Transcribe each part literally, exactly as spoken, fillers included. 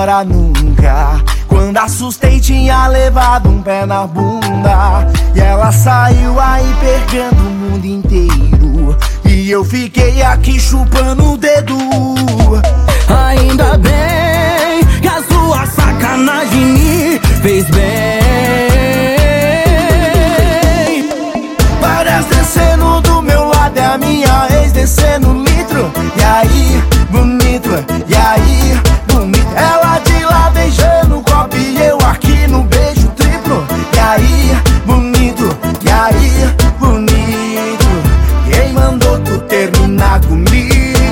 agora nunca. Quando assustei tinha levado um pé na bunda. E ela saiu aí perdendo o mundo inteiro. E eu fiquei aqui chupando o dedo. Ainda bem que a sua sacanagem me fez bem. Várias descendo do meu lado, é a minha ex descendo litro. E aí, bonito, e aí, bonito. Ela de lá beijando o copo e eu aqui no beijo triplo. E aí, bonito, e aí, bonito. Quem mandou tu terminar comigo?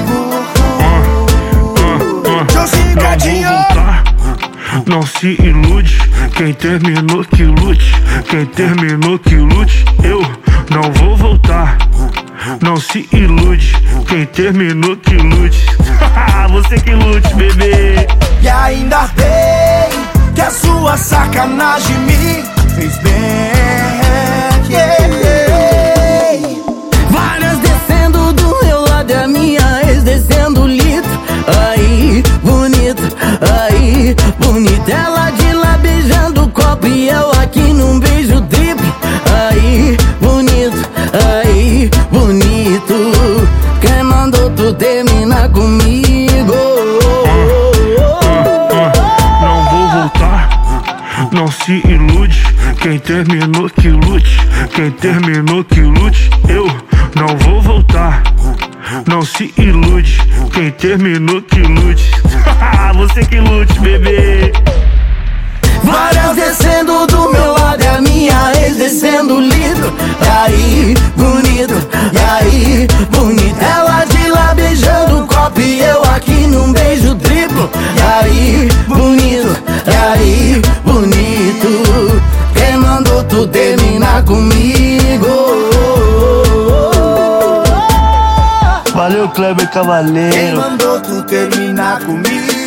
Não se ilude, quem terminou que lute. Quem terminou que lute, eu não vou voltar. Não se ilude, quem terminou que lute. Você que lute, bebê. E ainda bem que a sua sacanagem me fez bem. Yeah. Várias descendo do meu lado, é a minha ex descendo litro. Aí, bonita, aí, bonita. Ela de lá beijando o copo e eu aqui num beijo triplo. Aí, bonito, aí, bonito. Quem mandou tu terminar comigo? Não vou voltar, não se ilude. Quem terminou que lute. Quem terminou que lute, eu não vou voltar. Não se ilude, quem terminou que lute. Você que lute, bebê. Várias descendo do meu lado, é a minha ex descendo litro. E aí, bonito, e aí, bonito. Ela de lá beijando o copo e eu aqui num beijo triplo. E aí, bonito, e aí, bonito. Quem mandou tu terminar comigo? Valeu, Kleber Cavaleiro. Quem mandou tu terminar comigo?